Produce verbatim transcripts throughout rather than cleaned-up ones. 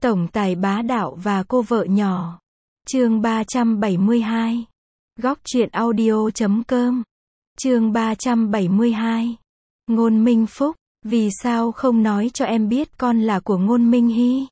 Tổng tài bá đạo và cô vợ nhỏ. Chương ba trăm bảy mươi hai. Góc truyện audio chấm com. Chương ba trăm bảy mươi hai. Ngôn Minh Phúc, vì sao không nói cho em biết con là của Ngôn Minh Hy?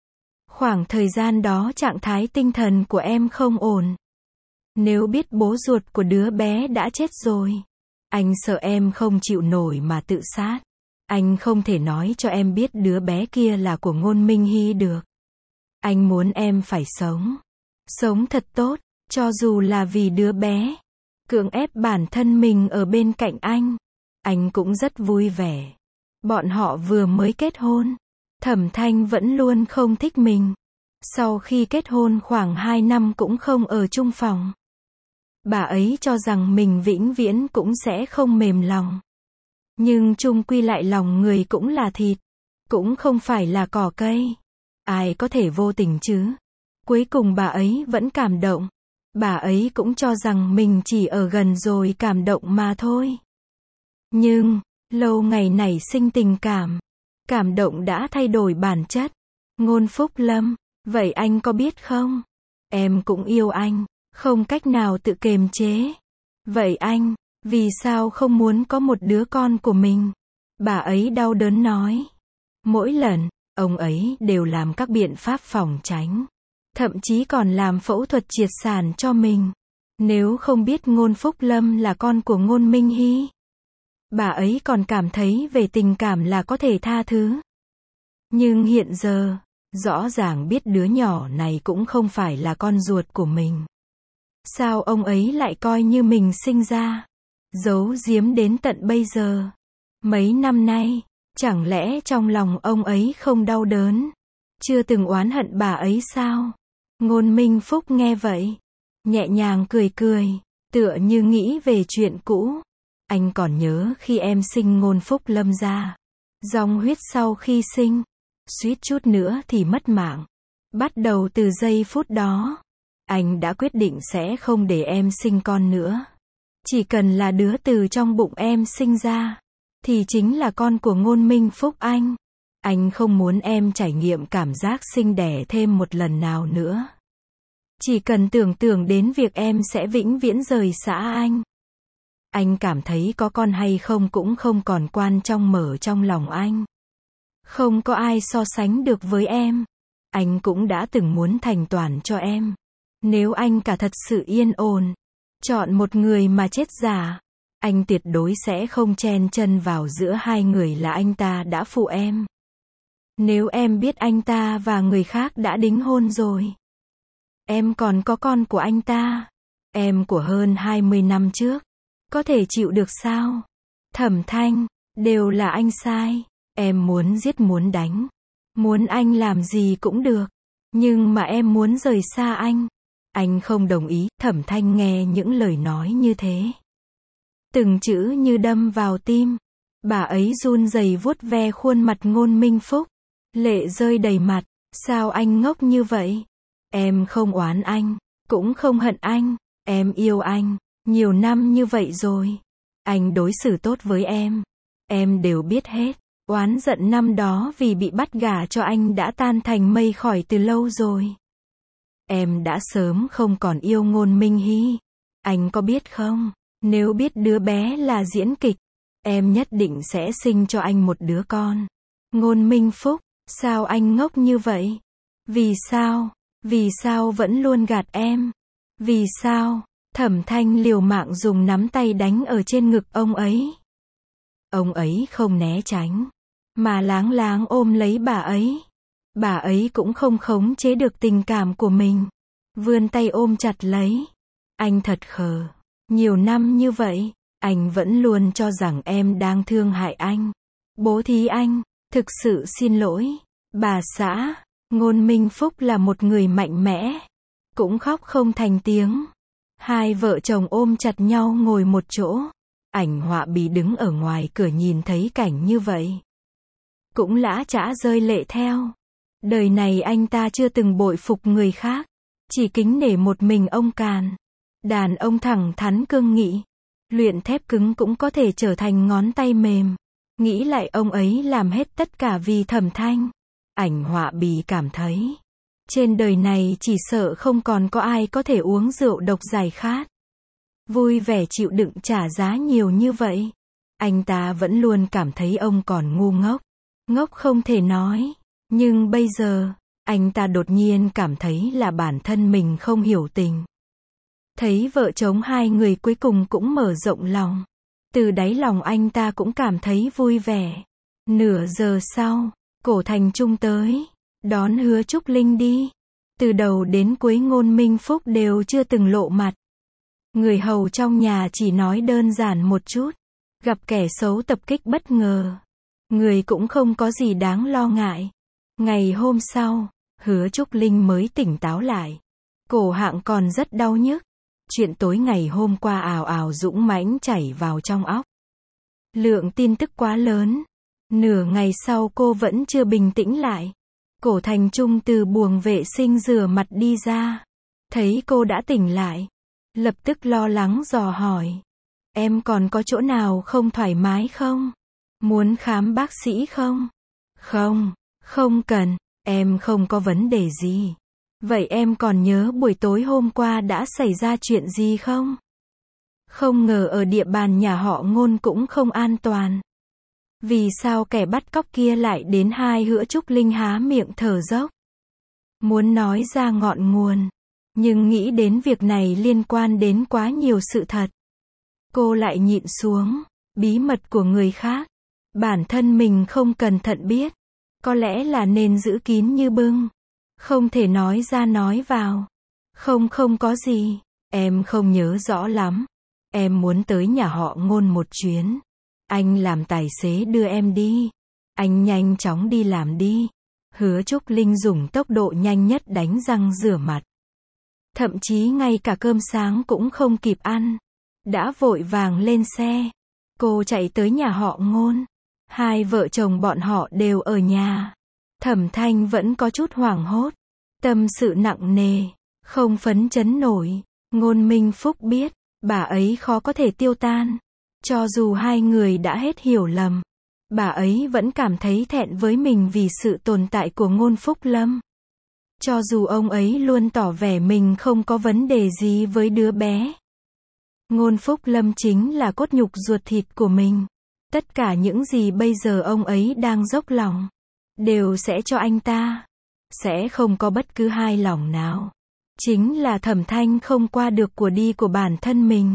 Khoảng thời gian đó trạng thái tinh thần của em không ổn. Nếu biết bố ruột của đứa bé đã chết rồi, anh sợ em không chịu nổi mà tự sát. Anh không thể nói cho em biết đứa bé kia là của Ngôn Minh Hy được. Anh muốn em phải sống. Sống thật tốt, cho dù là vì đứa bé. Cưỡng ép bản thân mình ở bên cạnh anh. Anh cũng rất vui vẻ. Bọn họ vừa mới kết hôn. Thẩm Thanh vẫn luôn không thích mình. Sau khi kết hôn khoảng hai năm cũng không ở chung phòng. Bà ấy cho rằng mình vĩnh viễn cũng sẽ không mềm lòng. Nhưng chung quy lại lòng người cũng là thịt. Cũng không phải là cỏ cây. Ai có thể vô tình chứ? Cuối cùng bà ấy vẫn cảm động. Bà ấy cũng cho rằng mình chỉ ở gần rồi cảm động mà thôi. Nhưng, lâu ngày nảy sinh tình cảm. Cảm động đã thay đổi bản chất. Ngôn Phúc Lâm, vậy anh có biết không? Em cũng yêu anh, không cách nào tự kiềm chế. Vậy anh, vì sao không muốn có một đứa con của mình? Bà ấy đau đớn nói. Mỗi lần, ông ấy đều làm các biện pháp phòng tránh. Thậm chí còn làm phẫu thuật triệt sản cho mình. Nếu không biết Ngôn Phúc Lâm là con của Ngôn Minh Hy, bà ấy còn cảm thấy về tình cảm là có thể tha thứ. Nhưng hiện giờ, rõ ràng biết đứa nhỏ này cũng không phải là con ruột của mình. Sao ông ấy lại coi như mình sinh ra? Giấu giếm đến tận bây giờ. Mấy năm nay, chẳng lẽ trong lòng ông ấy không đau đớn? Chưa từng oán hận bà ấy sao? Ngôn Minh Phúc nghe vậy, nhẹ nhàng cười cười, tựa như nghĩ về chuyện cũ. Anh còn nhớ khi em sinh Ngôn Phúc Lâm ra. Dòng huyết sau khi sinh, suýt chút nữa thì mất mạng. Bắt đầu từ giây phút đó, anh đã quyết định sẽ không để em sinh con nữa. Chỉ cần là đứa từ trong bụng em sinh ra, thì chính là con của Ngôn Minh Phúc anh. Anh không muốn em trải nghiệm cảm giác sinh đẻ thêm một lần nào nữa. Chỉ cần tưởng tượng đến việc em sẽ vĩnh viễn rời xa anh. Anh cảm thấy có con hay không cũng không còn quan trọng mở trong lòng anh. Không có ai so sánh được với em. Anh cũng đã từng muốn thành toàn cho em. Nếu anh cả thật sự yên ổn, chọn một người mà chết giả, anh tuyệt đối sẽ không chen chân vào giữa hai người là anh ta đã phụ em. Nếu em biết anh ta và người khác đã đính hôn rồi, em còn có con của anh ta, em của hơn hai mươi năm trước, có thể chịu được sao? Thẩm Thanh, đều là anh sai. Em muốn giết muốn đánh, muốn anh làm gì cũng được. Nhưng mà em muốn rời xa anh. Anh không đồng ý. Thẩm Thanh nghe những lời nói như thế, từng chữ như đâm vào tim. Bà ấy run rẩy vuốt ve khuôn mặt Ngôn Minh Phúc. Lệ rơi đầy mặt. Sao anh ngốc như vậy? Em không oán anh, cũng không hận anh. Em yêu anh, nhiều năm như vậy rồi. Anh đối xử tốt với em. Em đều biết hết. Oán giận năm đó vì bị bắt gả cho anh đã tan thành mây khói từ lâu rồi. Em đã sớm không còn yêu Ngôn Minh Hy. Anh có biết không? Nếu biết đứa bé là diễn kịch, em nhất định sẽ sinh cho anh một đứa con. Ngôn Minh Phúc, sao anh ngốc như vậy? Vì sao? Vì sao vẫn luôn gạt em? Vì sao? Thẩm Thanh liều mạng dùng nắm tay đánh ở trên ngực ông ấy. Ông ấy không né tránh, mà láng láng ôm lấy bà ấy. Bà ấy cũng không khống chế được tình cảm của mình. Vươn tay ôm chặt lấy. Anh thật khờ. Nhiều năm như vậy, anh vẫn luôn cho rằng em đang thương hại anh. Bố thí anh, thực sự xin lỗi. Bà xã, Ngôn Minh Phúc là một người mạnh mẽ. Cũng khóc không thành tiếng. Hai vợ chồng ôm chặt nhau ngồi một chỗ. Ảnh Họa Bì đứng ở ngoài cửa nhìn thấy cảnh như vậy, cũng lã chã rơi lệ theo. Đời này anh ta chưa từng bội phục người khác, chỉ kính nể một mình ông Càn. Đàn ông thẳng thắn cương nghị, luyện thép cứng cũng có thể trở thành ngón tay mềm. Nghĩ lại ông ấy làm hết tất cả vì Thẩm Thanh. Ảnh họa bì cảm thấy, trên đời này chỉ sợ không còn có ai có thể uống rượu độc giải khát. Vui vẻ chịu đựng trả giá nhiều như vậy. Anh ta vẫn luôn cảm thấy ông còn ngu ngốc. Ngốc không thể nói. Nhưng bây giờ, anh ta đột nhiên cảm thấy là bản thân mình không hiểu tình. Thấy vợ chồng hai người cuối cùng cũng mở rộng lòng. Từ đáy lòng anh ta cũng cảm thấy vui vẻ. Nửa giờ sau, Cổ Thành Trung tới, đón Hứa Trúc Linh đi. Từ đầu đến cuối Ngôn Minh Phúc đều chưa từng lộ mặt. Người hầu trong nhà chỉ nói đơn giản một chút. Gặp kẻ xấu tập kích bất ngờ. Người cũng không có gì đáng lo ngại. Ngày hôm sau, Hứa Trúc Linh mới tỉnh táo lại. Cổ họng còn rất đau nhức. Chuyện tối ngày hôm qua ào ào dũng mãnh chảy vào trong óc. Lượng tin tức quá lớn. Nửa ngày sau cô vẫn chưa bình tĩnh lại. Cổ Thành Trung từ buồng vệ sinh rửa mặt đi ra. Thấy cô đã tỉnh lại. Lập tức lo lắng dò hỏi. Em còn có chỗ nào không thoải mái không? Muốn khám bác sĩ không? Không, không cần, em không có vấn đề gì. Vậy em còn nhớ buổi tối hôm qua đã xảy ra chuyện gì không? Không ngờ ở địa bàn nhà họ Ngôn cũng không an toàn. Vì sao kẻ bắt cóc kia lại đến hai Hứa Trúc Linh há miệng thở dốc? Muốn nói ra ngọn nguồn. Nhưng nghĩ đến việc này liên quan đến quá nhiều sự thật. Cô lại nhịn xuống. Bí mật của người khác. Bản thân mình không cẩn thận biết. Có lẽ là nên giữ kín như bưng. Không thể nói ra nói vào. Không không có gì. Em không nhớ rõ lắm. Em muốn tới nhà họ Ngôn một chuyến. Anh làm tài xế đưa em đi. Anh nhanh chóng đi làm đi. Hứa Trúc Linh dùng tốc độ nhanh nhất đánh răng rửa mặt. Thậm chí ngay cả cơm sáng cũng không kịp ăn. Đã vội vàng lên xe. Cô chạy tới nhà họ Ngôn. Hai vợ chồng bọn họ đều ở nhà. Thẩm Thanh vẫn có chút hoảng hốt. Tâm sự nặng nề. Không phấn chấn nổi. Ngôn Minh Phúc biết. Bà ấy khó có thể tiêu tan. Cho dù hai người đã hết hiểu lầm. Bà ấy vẫn cảm thấy thẹn với mình vì sự tồn tại của Ngôn Phúc Lâm. Cho dù ông ấy luôn tỏ vẻ mình không có vấn đề gì với đứa bé. Ngôn Phúc Lâm chính là cốt nhục ruột thịt của mình. Tất cả những gì bây giờ ông ấy đang dốc lòng. Đều sẽ cho anh ta. Sẽ không có bất cứ hai lòng nào. Chính là Thẩm Thanh không qua được của đi của bản thân mình.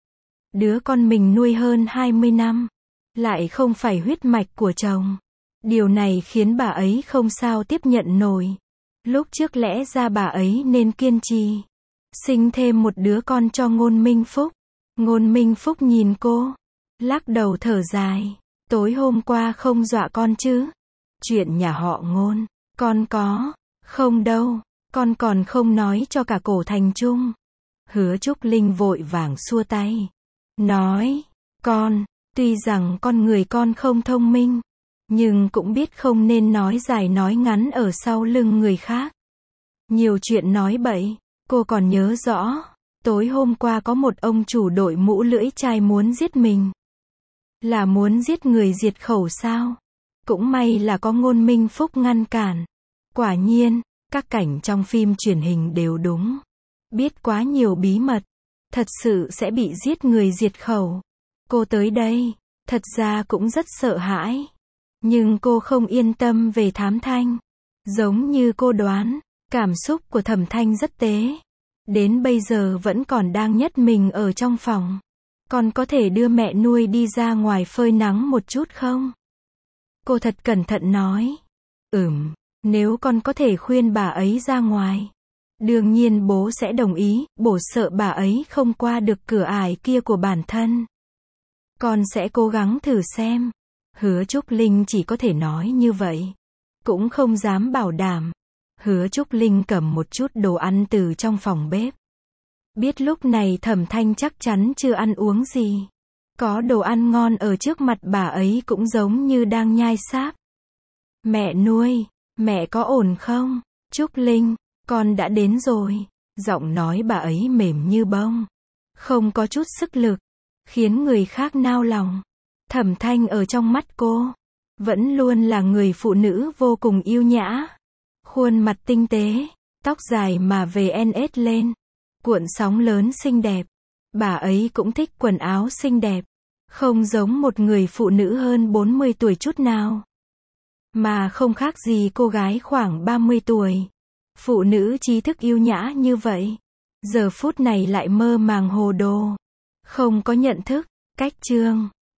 Đứa con mình nuôi hơn hai mươi năm. Lại không phải huyết mạch của chồng. Điều này khiến bà ấy không sao tiếp nhận nổi. Lúc trước lẽ ra bà ấy nên kiên trì. Sinh thêm một đứa con cho Ngôn Minh Phúc. Ngôn Minh Phúc nhìn cô. Lắc đầu thở dài. Tối hôm qua không dọa con chứ? Chuyện nhà họ Ngôn. Con có. Không đâu. Con còn không nói cho cả Cổ Thành Trung. Hứa Trúc Linh vội vàng xua tay. Nói. Con. Tuy rằng con người con không thông minh. Nhưng cũng biết không nên nói dài nói ngắn ở sau lưng người khác. Nhiều chuyện nói bậy. Cô còn nhớ rõ. Tối hôm qua có một ông chủ đội mũ lưỡi chai muốn giết mình. Là muốn giết người diệt khẩu sao? Cũng may là có Ngôn Minh Phúc ngăn cản. Quả nhiên, các cảnh trong phim truyền hình đều đúng. Biết quá nhiều bí mật. Thật sự sẽ bị giết người diệt khẩu. Cô tới đây, thật ra cũng rất sợ hãi. Nhưng cô không yên tâm về Thám Thanh. Giống như cô đoán, cảm xúc của Thẩm Thanh rất tế. Đến bây giờ vẫn còn đang nhất mình ở trong phòng. Con có thể đưa mẹ nuôi đi ra ngoài phơi nắng một chút không? Cô thật cẩn thận nói. Ừm, nếu con có thể khuyên bà ấy ra ngoài. Đương nhiên bố sẽ đồng ý, bố sợ bà ấy không qua được cửa ải kia của bản thân. Con sẽ cố gắng thử xem. Hứa Trúc Linh chỉ có thể nói như vậy. Cũng không dám bảo đảm. Hứa Trúc Linh cầm một chút đồ ăn từ trong phòng bếp. Biết lúc này Thẩm Thanh chắc chắn chưa ăn uống gì. Có đồ ăn ngon ở trước mặt bà ấy cũng giống như đang nhai sáp. Mẹ nuôi, mẹ có ổn không? Trúc Linh, con đã đến rồi. Giọng nói bà ấy mềm như bông. Không có chút sức lực. Khiến người khác nao lòng. Thẩm Thanh ở trong mắt cô. Vẫn luôn là người phụ nữ vô cùng yêu nhã. Khuôn mặt tinh tế, tóc dài mà về en ét lên, cuộn sóng lớn xinh đẹp. Bà ấy cũng thích quần áo xinh đẹp, không giống một người phụ nữ hơn bốn mươi tuổi chút nào. Mà không khác gì cô gái khoảng ba mươi tuổi. Phụ nữ trí thức yêu nhã như vậy, giờ phút này lại mơ màng hồ đồ, không có nhận thức. Cách chương